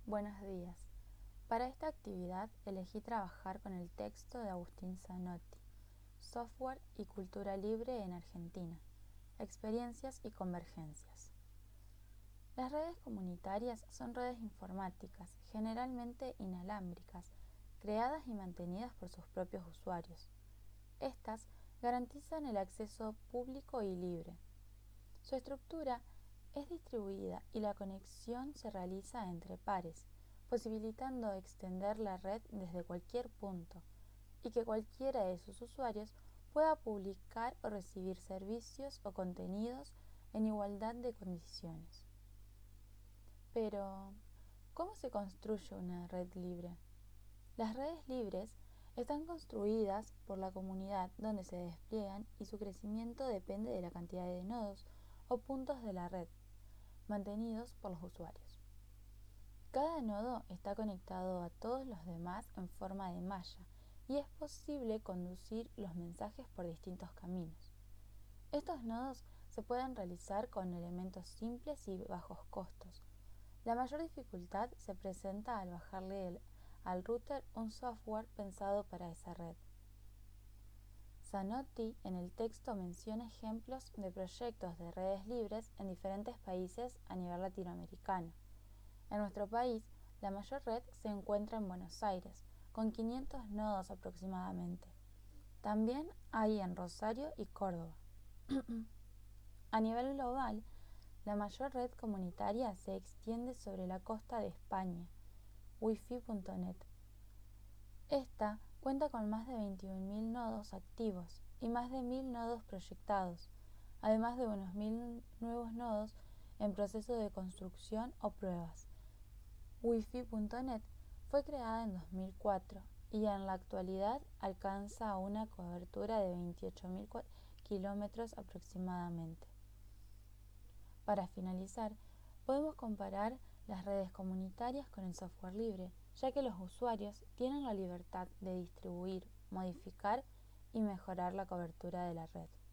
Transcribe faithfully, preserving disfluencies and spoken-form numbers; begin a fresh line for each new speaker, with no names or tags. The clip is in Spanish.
Buenos días. Para esta actividad elegí trabajar con el texto de Agustín Zanotti, Software y Cultura Libre en Argentina, Experiencias y Convergencias. Las redes comunitarias son redes informáticas, generalmente inalámbricas, creadas y mantenidas por sus propios usuarios. Estas garantizan el acceso público y libre. Su estructura es distribuida y la conexión se realiza entre pares, posibilitando extender la red desde cualquier punto y que cualquiera de sus usuarios pueda publicar o recibir servicios o contenidos en igualdad de condiciones. Pero, ¿cómo se construye una red libre? Las redes libres están construidas por la comunidad donde se despliegan y su crecimiento depende de la cantidad de nodos o puntos de la red, mantenidos por los usuarios. Cada nodo está conectado a todos los demás en forma de malla y es posible conducir los mensajes por distintos caminos. Estos nodos se pueden realizar con elementos simples y bajos costos. La mayor dificultad se presenta al bajarle el, al router un software pensado para esa red. Zanotti en el texto menciona ejemplos de proyectos de redes libres en diferentes países a nivel latinoamericano. En nuestro país, la mayor red se encuentra en Buenos Aires, con quinientos nodos aproximadamente. También hay en Rosario y Córdoba. A nivel global, la mayor red comunitaria se extiende sobre la costa de España, wifi punto net. Esta cuenta con más de veintiún mil nodos activos y más de mil nodos proyectados, además de unos mil nuevos nodos en proceso de construcción o pruebas. wifi punto net fue creada en dos mil cuatro y en la actualidad alcanza una cobertura de veintiocho mil kilómetros aproximadamente. Para finalizar, podemos comparar las redes comunitarias con el software libre, ya que los usuarios tienen la libertad de distribuir, modificar y mejorar la cobertura de la red.